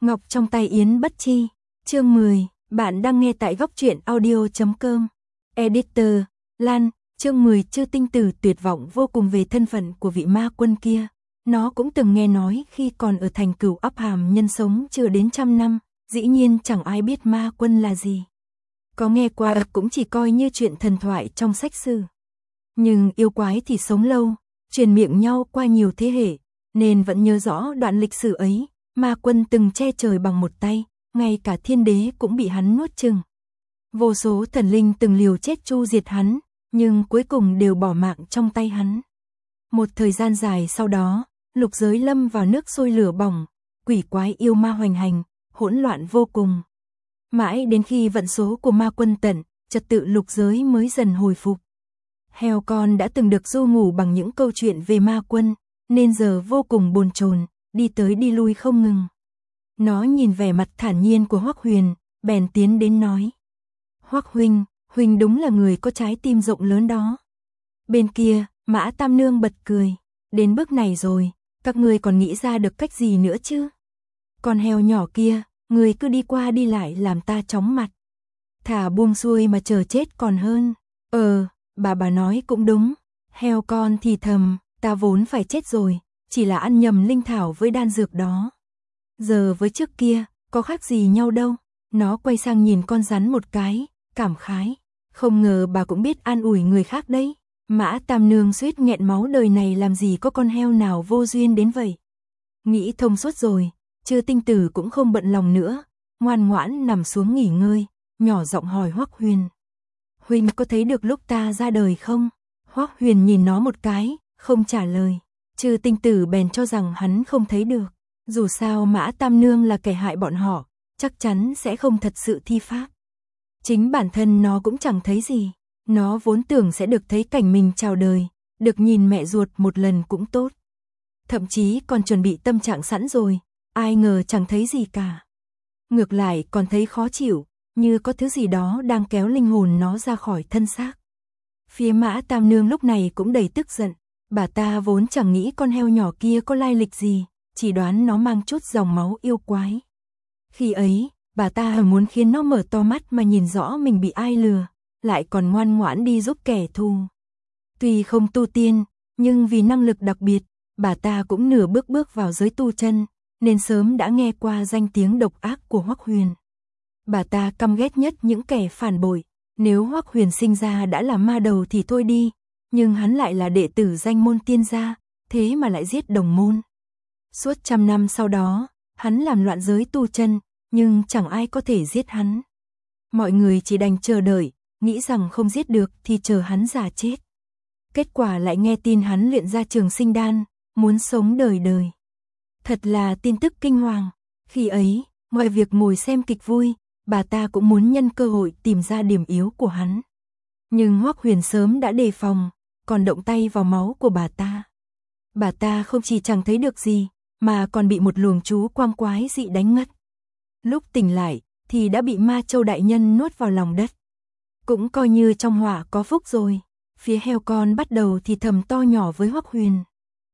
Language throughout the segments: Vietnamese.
Ngọc trong tay Yến Bất Chi. Chương 10, bạn đang nghe tại góc truyện audio.com. Editor, Lan. Chương 10. Chư Tinh Tử tuyệt vọng vô cùng về thân phận của vị ma quân kia. Nó cũng từng nghe nói khi còn ở thành Cửu Ấp Hàm Nhân sống chưa đến 100 năm, dĩ nhiên chẳng ai biết ma quân là gì. Có nghe qua cũng chỉ coi như chuyện thần thoại trong sách sử. Nhưng yêu quái thì sống lâu, truyền miệng nhau qua nhiều thế hệ, nên vẫn nhớ rõ đoạn lịch sử ấy. Ma quân từng che trời bằng một tay, ngay cả thiên đế cũng bị hắn nuốt chửng. Vô số thần linh từng liều chết chu diệt hắn, nhưng cuối cùng đều bỏ mạng trong tay hắn. Một thời gian dài sau đó, lục giới lâm vào nước sôi lửa bỏng, quỷ quái yêu ma hoành hành, hỗn loạn vô cùng. Mãi đến khi vận số của ma quân tận, trật tự lục giới mới dần hồi phục. Heo con đã từng được du ngủ bằng những câu chuyện về ma quân, nên giờ vô cùng bồn chồn, đi tới đi lui không ngừng. Nó nhìn vẻ mặt thản nhiên của Hoắc Huyền, bèn tiến đến nói: "Hoắc huynh, huynh đúng là người có trái tim rộng lớn đó." Bên kia, Mã Tam Nương bật cười: "Đến bước này rồi, các ngươi còn nghĩ ra được cách gì nữa chứ? Con heo nhỏ kia, người cứ đi qua đi lại làm ta chóng mặt. Thả buông xuôi mà chờ chết còn hơn." Bà nói cũng đúng. Heo con thì thầm: "Ta vốn phải chết rồi, chỉ là ăn nhầm linh thảo với đan dược đó. Giờ với trước kia, có khác gì nhau đâu." Nó quay sang nhìn con rắn một cái, cảm khái: "Không ngờ bà cũng biết an ủi người khác đấy." Mã Tam Nương suýt nghẹn máu, đời này làm gì có con heo nào vô duyên đến vậy. Nghĩ thông suốt rồi, Chư Tinh Tử cũng không bận lòng nữa, ngoan ngoãn nằm xuống nghỉ ngơi, nhỏ giọng hỏi Hoắc Huyền: "Huynh có thấy được lúc ta ra đời không?" Hoắc Huyền nhìn nó một cái, không trả lời. Chư Tinh Tử bèn cho rằng hắn không thấy được. Dù sao Mã Tam Nương là kẻ hại bọn họ, chắc chắn sẽ không thật sự thi pháp. Chính bản thân nó cũng chẳng thấy gì. Nó vốn tưởng sẽ được thấy cảnh mình chào đời, được nhìn mẹ ruột một lần cũng tốt. Thậm chí còn chuẩn bị tâm trạng sẵn rồi, ai ngờ chẳng thấy gì cả. Ngược lại còn thấy khó chịu, như có thứ gì đó đang kéo linh hồn nó ra khỏi thân xác. Phía Mã Tam Nương lúc này cũng đầy tức giận. Bà ta vốn chẳng nghĩ con heo nhỏ kia có lai lịch gì, chỉ đoán nó mang chút dòng máu yêu quái. Khi ấy, bà ta muốn khiến nó mở to mắt mà nhìn rõ mình bị ai lừa, lại còn ngoan ngoãn đi giúp kẻ thù. Tuy không tu tiên, nhưng vì năng lực đặc biệt, bà ta cũng nửa bước vào giới tu chân, nên sớm đã nghe qua danh tiếng độc ác của Hoắc Huyền. Bà ta căm ghét nhất những kẻ phản bội. Nếu Hoắc Huyền sinh ra đã là ma đầu thì thôi đi, nhưng hắn lại là đệ tử danh môn tiên gia, thế mà lại giết đồng môn. Suốt 100 năm sau đó, hắn làm loạn giới tu chân, nhưng chẳng ai có thể giết hắn. Mọi người chỉ đành chờ đợi, nghĩ rằng không giết được thì chờ hắn già chết. Kết quả lại nghe tin hắn luyện ra trường sinh đan, muốn sống đời đời. Thật là tin tức kinh hoàng. Khi ấy, ngoài việc ngồi xem kịch vui, bà ta cũng muốn nhân cơ hội tìm ra điểm yếu của hắn. Nhưng Hoắc Huyền sớm đã đề phòng, còn động tay vào máu của bà ta. Bà ta không chỉ chẳng thấy được gì, mà còn bị một luồng chú quang quái dị đánh ngất. Lúc tỉnh lại, thì đã bị Ma Châu đại nhân nuốt vào lòng đất. Cũng coi như trong họa có phúc rồi. Phía heo con bắt đầu thì thầm to nhỏ với Hoắc Huyền.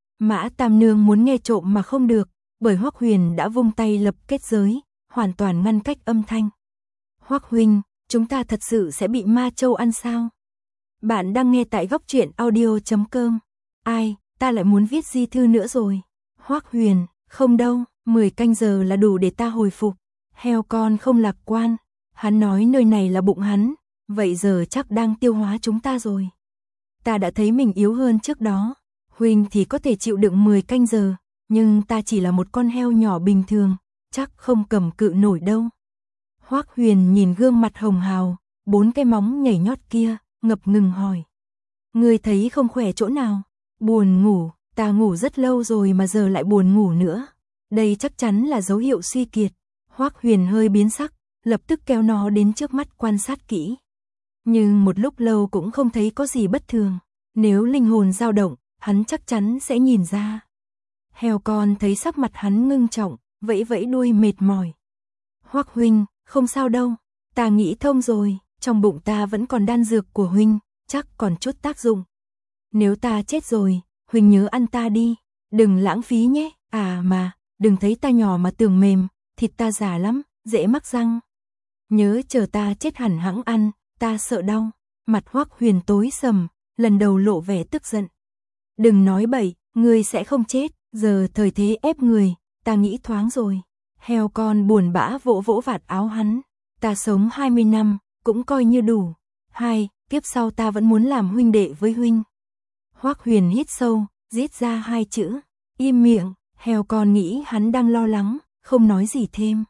Mã Tam Nương muốn nghe trộm mà không được, bởi Hoắc Huyền đã vung tay lập kết giới, hoàn toàn ngăn cách âm thanh. "Hoắc huynh, chúng ta thật sự sẽ bị Ma Châu ăn sao?" Bạn đang nghe tại góc truyện audio.com. Ai, ta lại muốn viết di thư nữa rồi. Hoắc Huyền: "Không đâu, 10 canh giờ là đủ để ta hồi phục." Heo con không lạc quan. Hắn nói nơi này là bụng hắn, vậy giờ chắc đang tiêu hóa chúng ta rồi. Ta đã thấy mình yếu hơn trước đó. Huynh thì có thể chịu đựng 10 canh giờ, nhưng ta chỉ là một con heo nhỏ bình thường, chắc không cầm cự nổi đâu. Hoắc Huyền nhìn gương mặt hồng hào, 4 cái móng nhảy nhót kia, ngập ngừng hỏi: "Ngươi thấy không khỏe chỗ nào?" "Buồn ngủ, ta ngủ rất lâu rồi mà giờ lại buồn ngủ nữa. Đây chắc chắn là dấu hiệu suy kiệt." Hoắc Huyền hơi biến sắc, lập tức kéo nó đến trước mắt quan sát kỹ. Nhưng một lúc lâu cũng không thấy có gì bất thường. Nếu linh hồn dao động, hắn chắc chắn sẽ nhìn ra. Heo con thấy sắc mặt hắn ngưng trọng, vẫy vẫy đuôi mệt mỏi. "Hoắc huynh, không sao đâu, ta nghĩ thông rồi, trong bụng ta vẫn còn đan dược của huynh, chắc còn chút tác dụng. Nếu ta chết rồi, huynh nhớ ăn ta đi, đừng lãng phí nhé. À mà, đừng thấy ta nhỏ mà tưởng mềm, thịt ta già lắm, dễ mắc răng. Nhớ chờ ta chết hẳn hẵng ăn, ta sợ đau. Mặt Hoắc Huyền tối sầm, lần đầu lộ vẻ tức giận. Đừng nói bậy, ngươi sẽ không chết, giờ thời thế ép người, ta nghĩ thoáng rồi. Heo con buồn bã vỗ vỗ vạt áo hắn. Ta sống 20 năm, cũng coi như đủ. Kiếp sau ta vẫn muốn làm huynh đệ với huynh. Hoắc Huyền hít sâu, rít ra 2 chữ. Im miệng, heo con nghĩ hắn đang lo lắng, không nói gì thêm.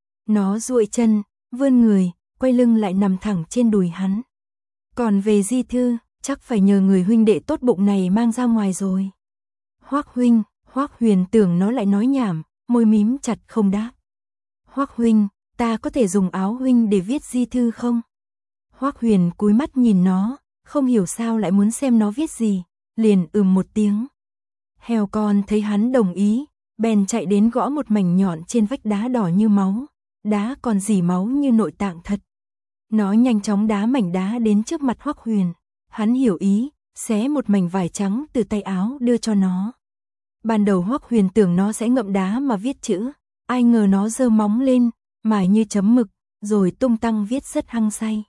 Nó duỗi chân, vươn người, quay lưng lại nằm thẳng trên đùi hắn. Còn về di thư, chắc phải nhờ người huynh đệ tốt bụng này mang ra ngoài rồi. Hoắc huynh, Hoắc Huyền tưởng nó lại nói nhảm, môi mím chặt không đáp. Hoắc huynh, ta có thể dùng áo huynh để viết di thư không? Hoắc Huyền cúi mắt nhìn nó, không hiểu sao lại muốn xem nó viết gì, liền một tiếng. Heo con thấy hắn đồng ý, bèn chạy đến gõ một mảnh nhọn trên vách đá đỏ như máu, đá còn rỉ máu như nội tạng thật. Nó nhanh chóng đá mảnh đá đến trước mặt Hoắc Huyền, hắn hiểu ý, xé một mảnh vải trắng từ tay áo đưa cho nó. Ban đầu Hoắc Huyền tưởng nó sẽ ngậm đá mà viết chữ, ai ngờ nó giơ móng lên, mài như chấm mực, rồi tung tăng viết rất hăng say.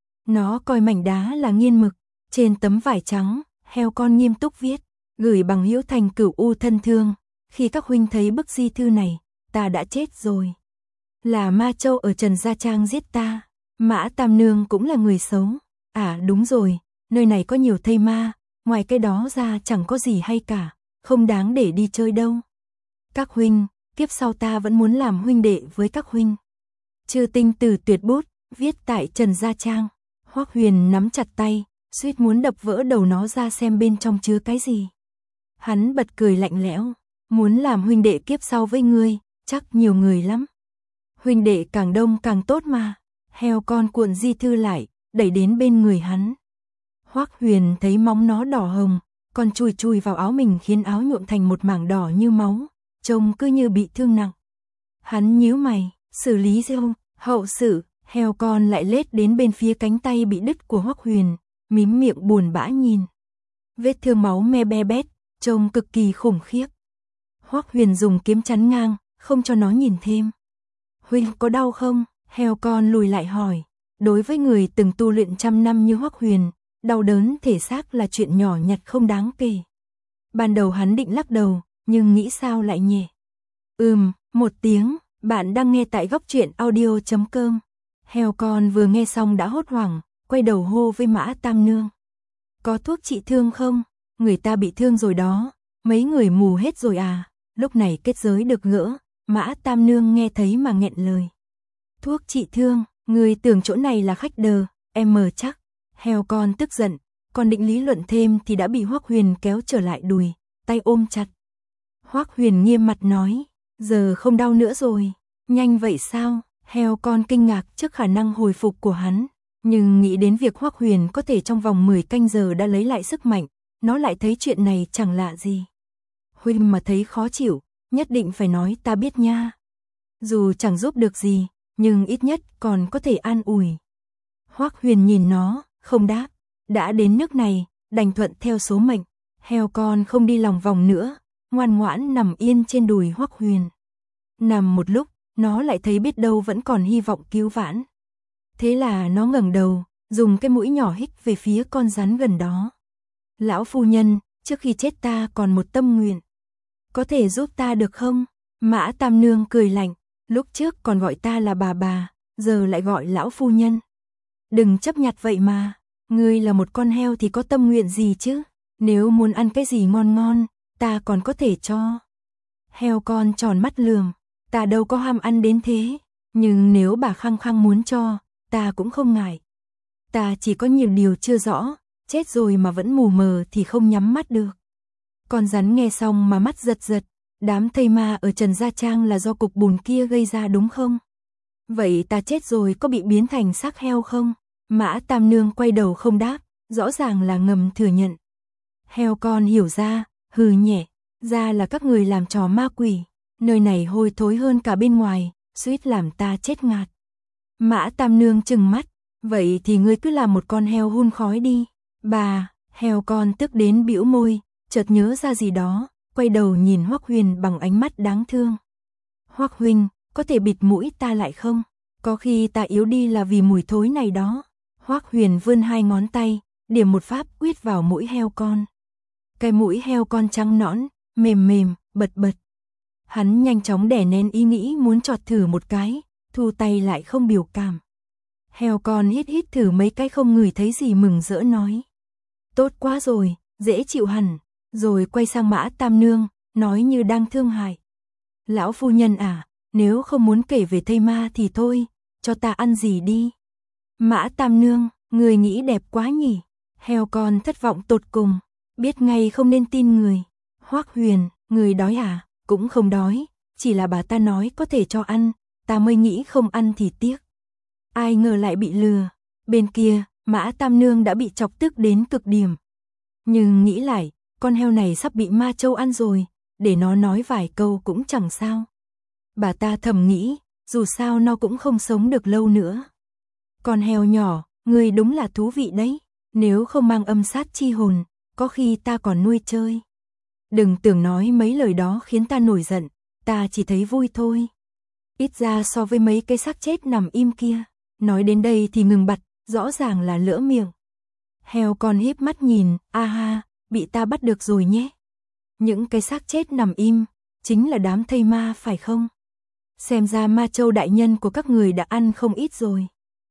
Nó coi mảnh đá là nghiên mực, trên tấm vải trắng, heo con nghiêm túc viết, gửi bằng hữu thành Cửu U thân thương, khi các huynh thấy bức di thư này, ta đã chết rồi. Là Ma Châu ở Trần Gia Trang giết ta, Mã Tam Nương cũng là người xấu. À đúng rồi, nơi này có nhiều thây ma, ngoài cái đó ra chẳng có gì hay cả, không đáng để đi chơi đâu. Các huynh, kiếp sau ta vẫn muốn làm huynh đệ với các huynh. Chư tinh tử tuyệt bút, viết tại Trần Gia Trang. Hoắc Huyền nắm chặt tay, suýt muốn đập vỡ đầu nó ra xem bên trong chứa cái gì. Hắn bật cười lạnh lẽo, muốn làm huynh đệ kiếp sau với ngươi, chắc nhiều người lắm. Huynh đệ càng đông càng tốt mà. Heo con cuộn di thư lại, đẩy đến bên người hắn. Hoắc Huyền thấy móng nó đỏ hồng, còn chùi chùi vào áo mình khiến áo nhuộm thành một mảng đỏ như máu, trông cứ như bị thương nặng. Hắn nhíu mày, xử lý không? Hậu sự, heo con lại lết đến bên phía cánh tay bị đứt của Hoắc Huyền, mím miệng buồn bã nhìn. Vết thương máu me be bét, trông cực kỳ khủng khiếp. Hoắc Huyền dùng kiếm chắn ngang, không cho nó nhìn thêm. Huynh có đau không? Heo con lùi lại hỏi. Đối với người từng tu luyện 100 năm như Hoắc Huyền, đau đớn thể xác là chuyện nhỏ nhặt không đáng kể. Ban đầu hắn định lắc đầu, nhưng nghĩ sao lại nhẹ. Một tiếng, bạn đang nghe tại góc truyện audio.com. Heo con vừa nghe xong đã hốt hoảng, quay đầu hô với Mã Tam Nương. Có thuốc trị thương không? Người ta bị thương rồi đó, mấy người mù hết rồi à? Lúc này kết giới được gỡ, Mã Tam Nương nghe thấy mà nghẹn lời. Thuốc trị thương, người tưởng chỗ này là khách đờ, em mờ chắc. Heo con tức giận, còn định lý luận thêm thì đã bị Hoắc Huyền kéo trở lại đùi, tay ôm chặt. Hoắc Huyền nghiêm mặt nói, giờ không đau nữa rồi. Nhanh vậy sao? Heo con kinh ngạc trước khả năng hồi phục của hắn, nhưng nghĩ đến việc Hoắc Huyền có thể trong vòng 10 canh giờ đã lấy lại sức mạnh, nó lại thấy chuyện này chẳng lạ gì. Huynh mà thấy khó chịu, nhất định phải nói ta biết nha. Dù chẳng giúp được gì, nhưng ít nhất còn có thể an ủi. Hoắc Huyền nhìn nó, không đáp. Đã đến nước này, đành thuận theo số mệnh. Heo con không đi lòng vòng nữa, ngoan ngoãn nằm yên trên đùi Hoắc Huyền. Nằm một lúc, nó lại thấy biết đâu vẫn còn hy vọng cứu vãn. Thế là nó ngẩng đầu, dùng cái mũi nhỏ hích về phía con rắn gần đó. Lão phu nhân, trước khi chết ta còn một tâm nguyện. Có thể giúp ta được không? Mã Tam Nương cười lạnh, lúc trước còn gọi ta là bà, giờ lại gọi lão phu nhân. Đừng chấp nhặt vậy mà, ngươi là một con heo thì có tâm nguyện gì chứ? Nếu muốn ăn cái gì ngon ngon, ta còn có thể cho. Heo con tròn mắt lườm, ta đâu có ham ăn đến thế, nhưng nếu bà khăng khăng muốn cho, ta cũng không ngại. Ta chỉ có nhiều điều chưa rõ, chết rồi mà vẫn mù mờ thì không nhắm mắt được. Con rắn nghe xong mà mắt giật giật, đám thây ma ở Trần Gia Trang là do cục bùn kia gây ra đúng không? Vậy ta chết rồi có bị biến thành xác heo không? Mã Tam Nương quay đầu không đáp, rõ ràng là ngầm thừa nhận. Heo con hiểu ra, hừ nhẹ, ra là các người làm trò ma quỷ, nơi này hôi thối hơn cả bên ngoài, suýt làm ta chết ngạt. Mã Tam Nương trừng mắt, vậy thì ngươi cứ làm một con heo hun khói đi. Bà, heo con tức đến bĩu môi, chợt nhớ ra gì đó, quay đầu nhìn Hoắc Huyền bằng ánh mắt đáng thương. Hoắc huynh, có thể bịt mũi ta lại không? Có khi ta yếu đi là vì mùi thối này đó. Hoắc Huyền vươn 2 ngón tay, điểm một pháp quyết vào mũi heo con. Cái mũi heo con trắng nõn, mềm mềm, bật bật. Hắn nhanh chóng đè nén ý nghĩ muốn chọt thử một cái, thu tay lại không biểu cảm. Heo con hít hít thử mấy cái không ngửi thấy gì mừng rỡ nói. Tốt quá rồi, dễ chịu hẳn. Rồi quay sang Mã Tam Nương, nói như đang thương hại. Lão phu nhân à, nếu không muốn kể về thây ma thì thôi, cho ta ăn gì đi. Mã Tam Nương, người nghĩ đẹp quá nhỉ. Heo con thất vọng tột cùng, biết ngay không nên tin người. Hoắc Huyền, người đói à? Cũng không đói, chỉ là bà ta nói có thể cho ăn, ta mới nghĩ không ăn thì tiếc. Ai ngờ lại bị lừa. Bên kia, Mã Tam Nương đã bị chọc tức đến cực điểm. Nhưng nghĩ lại, con heo này sắp bị ma châu ăn rồi, để nó nói vài câu cũng chẳng sao. Bà ta thầm nghĩ, dù sao nó cũng không sống được lâu nữa. Con heo nhỏ, người đúng là thú vị đấy, nếu không mang âm sát chi hồn, có khi ta còn nuôi chơi. Đừng tưởng nói mấy lời đó khiến ta nổi giận, ta chỉ thấy vui thôi. Ít ra so với mấy cái xác chết nằm im kia, nói đến đây thì ngừng bặt, rõ ràng là lỡ miệng. Heo con híp mắt nhìn, a ha, bị ta bắt được rồi nhé. Những cái xác chết nằm im, chính là đám thây ma phải không? Xem ra ma châu đại nhân của các người đã ăn không ít rồi.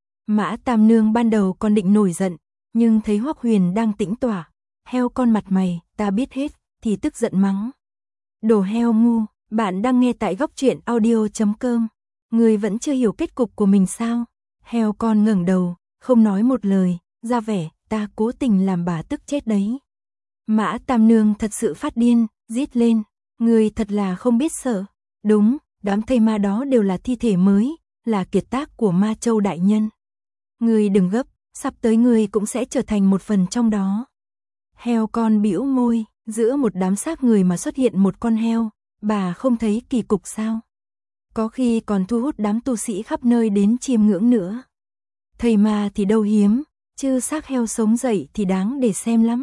Mã Tam Nương ban đầu còn định nổi giận, nhưng thấy Hoắc Huyền đang tĩnh tỏa. Heo con mặt mày, ta biết hết, thì tức giận mắng. Đồ heo ngu, bạn đang nghe tại góc truyện audio.com. Người vẫn chưa hiểu kết cục của mình sao? Heo con ngẩng đầu, không nói một lời, ra vẻ, ta cố tình làm bà tức chết đấy. Mã Tam Nương thật sự phát điên, rít lên. Người thật là không biết sợ. Đúng, đám thây ma đó đều là thi thể mới, là kiệt tác của ma châu đại nhân. Người đừng gấp, sắp tới người cũng sẽ trở thành một phần trong đó. Heo con bĩu môi, giữa một đám xác người mà xuất hiện một con heo, bà không thấy kỳ cục sao? Có khi còn thu hút đám tu sĩ khắp nơi đến chiêm ngưỡng nữa. Thây ma thì đâu hiếm, chứ xác heo sống dậy thì đáng để xem lắm.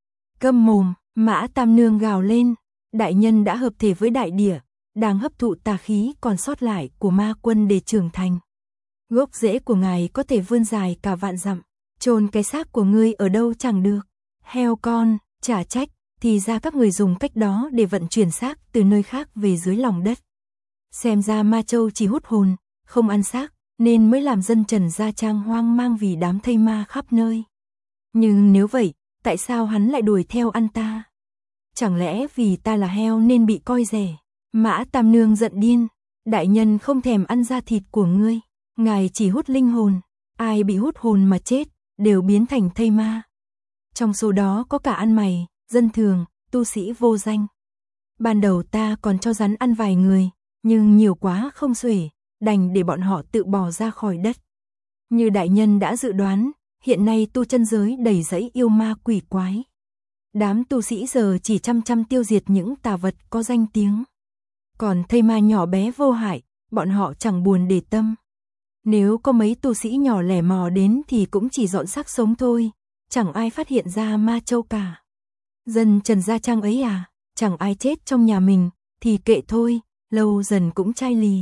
Câm mồm, Mã Tam Nương gào lên, đại nhân đã hợp thể với đại địa, đang hấp thụ tà khí còn sót lại của ma quân để trưởng thành. Gốc rễ của ngài có thể vươn dài cả vạn dặm, chôn cái xác của ngươi ở đâu chẳng được. Heo con, chả trách, thì ra các người dùng cách đó để vận chuyển xác từ nơi khác về dưới lòng đất. Xem ra ma châu chỉ hút hồn, không ăn xác, nên mới làm dân Trần Gia Trang hoang mang vì đám thây ma khắp nơi. Nhưng nếu vậy, tại sao hắn lại đuổi theo ăn ta? Chẳng lẽ vì ta là heo nên bị coi rẻ? Mã Tam Nương giận điên, đại nhân không thèm ăn da thịt của ngươi, ngài chỉ hút linh hồn, ai bị hút hồn mà chết, đều biến thành thây ma. Trong số đó có cả ăn mày, dân thường, tu sĩ vô danh. Ban đầu ta còn cho rắn ăn vài người, nhưng nhiều quá không xuể, đành để bọn họ tự bò ra khỏi đất. Như đại nhân đã dự đoán, hiện nay tu chân giới đầy rẫy yêu ma quỷ quái. Đám tu sĩ giờ chỉ chăm tiêu diệt những tà vật có danh tiếng. Còn thây ma nhỏ bé vô hại, bọn họ chẳng buồn để tâm. Nếu có mấy tu sĩ nhỏ lẻ mò đến thì cũng chỉ dọn xác sống thôi, chẳng ai phát hiện ra ma châu cả. Dân Trần Gia Trang ấy à, chẳng ai chết trong nhà mình, thì kệ thôi, lâu dần cũng chai lì.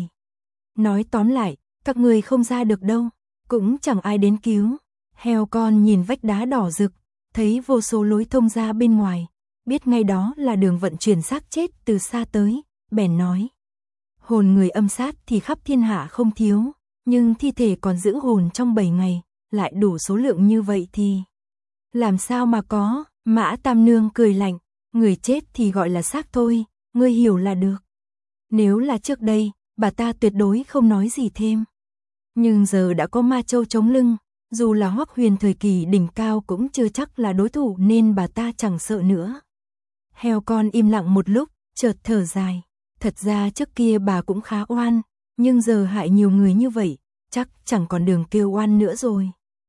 Nói tóm lại, các người không ra được đâu, cũng chẳng ai đến cứu. Heo con nhìn vách đá đỏ rực, thấy vô số lối thông ra bên ngoài, biết ngay đó là đường vận chuyển xác chết từ xa tới, bèn nói. Hồn người âm sát thì khắp thiên hạ không thiếu, nhưng thi thể còn giữ hồn trong 7 ngày, lại đủ số lượng như vậy thì... Làm sao mà có? Mã Tam Nương cười lạnh, người chết thì gọi là xác thôi, ngươi hiểu là được. Nếu là trước đây, bà ta tuyệt đối không nói gì thêm. Nhưng giờ đã có ma châu chống lưng, dù là Hoắc Huyền thời kỳ đỉnh cao cũng chưa chắc là đối thủ nên bà ta chẳng sợ nữa. Heo con im lặng một lúc, chợt thở dài. Thật ra trước kia bà cũng khá oan, nhưng giờ hại nhiều người như vậy, chắc chẳng còn đường kêu oan nữa rồi.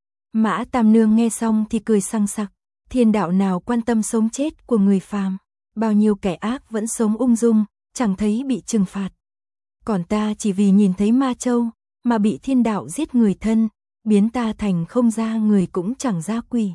Mã Tam Nương nghe xong thì cười sằng sặc, thiên đạo nào quan tâm sống chết của người phàm, bao nhiêu kẻ ác vẫn sống ung dung, chẳng thấy bị trừng phạt. Còn ta chỉ vì nhìn thấy ma châu, mà bị thiên đạo giết người thân, biến ta thành không ra người cũng chẳng ra quỷ.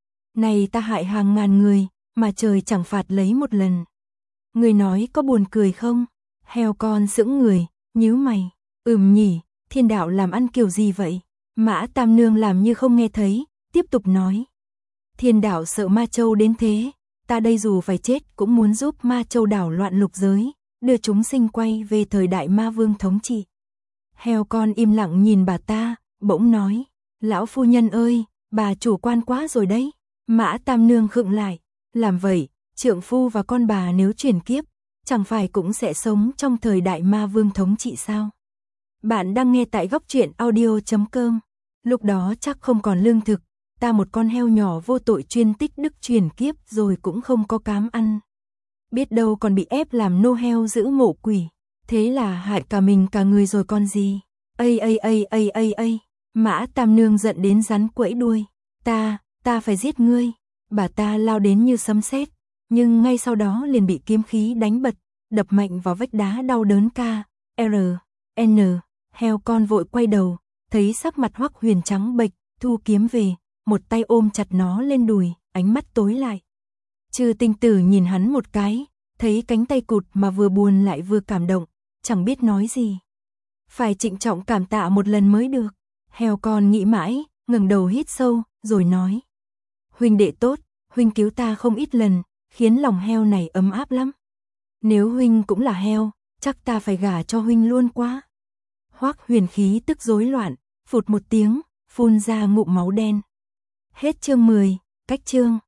Này ta hại hàng ngàn người, mà trời chẳng phạt lấy một lần. Người nói có buồn cười không? Heo con sững người, nhíu mày. Nhỉ, thiên đạo làm ăn kiểu gì vậy? Mã Tam Nương làm như không nghe thấy, tiếp tục nói. Thiên đạo sợ Ma Châu đến thế, ta đây dù phải chết cũng muốn giúp Ma Châu đảo loạn lục giới, đưa chúng sinh quay về thời đại Ma Vương thống trị. Heo con im lặng nhìn bà ta, bỗng nói, lão phu nhân ơi, bà chủ quan quá rồi đấy. Mã Tam Nương khựng lại, làm vậy, trượng phu và con bà nếu chuyển kiếp, chẳng phải cũng sẽ sống trong thời đại Ma Vương thống trị sao? Bạn đang nghe tại góc truyện audio.com. Lúc đó chắc không còn lương thực, ta một con heo nhỏ vô tội chuyên tích đức chuyển kiếp rồi cũng không có cám ăn. Biết đâu còn bị ép làm nô heo giữ mộ quỷ, thế là hại cả mình cả người rồi con gì. Ây. Mã Tam Nương giận đến rắn quẫy đuôi. Ta phải giết ngươi. Bà ta lao đến như sấm sét, nhưng ngay sau đó liền bị kiếm khí đánh bật, đập mạnh vào vách đá đau đớn N. Heo con vội quay đầu, thấy sắc mặt Hoắc Huyền trắng bệch, thu kiếm về, một tay ôm chặt nó lên đùi, ánh mắt tối lại. Trừ Tinh Tử nhìn hắn một cái, thấy cánh tay cụt mà vừa buồn lại vừa cảm động, chẳng biết nói gì. Phải trịnh trọng cảm tạ một lần mới được. Heo con nghĩ mãi, ngẩng đầu hít sâu, rồi nói. Huynh đệ tốt, huynh cứu ta không ít lần, khiến lòng heo này ấm áp lắm. Nếu huynh cũng là heo, chắc ta phải gả cho huynh luôn quá. Hoắc Huyền khí tức rối loạn, phụt một tiếng, phun ra ngụm máu đen. Hết chương 10, cách chương.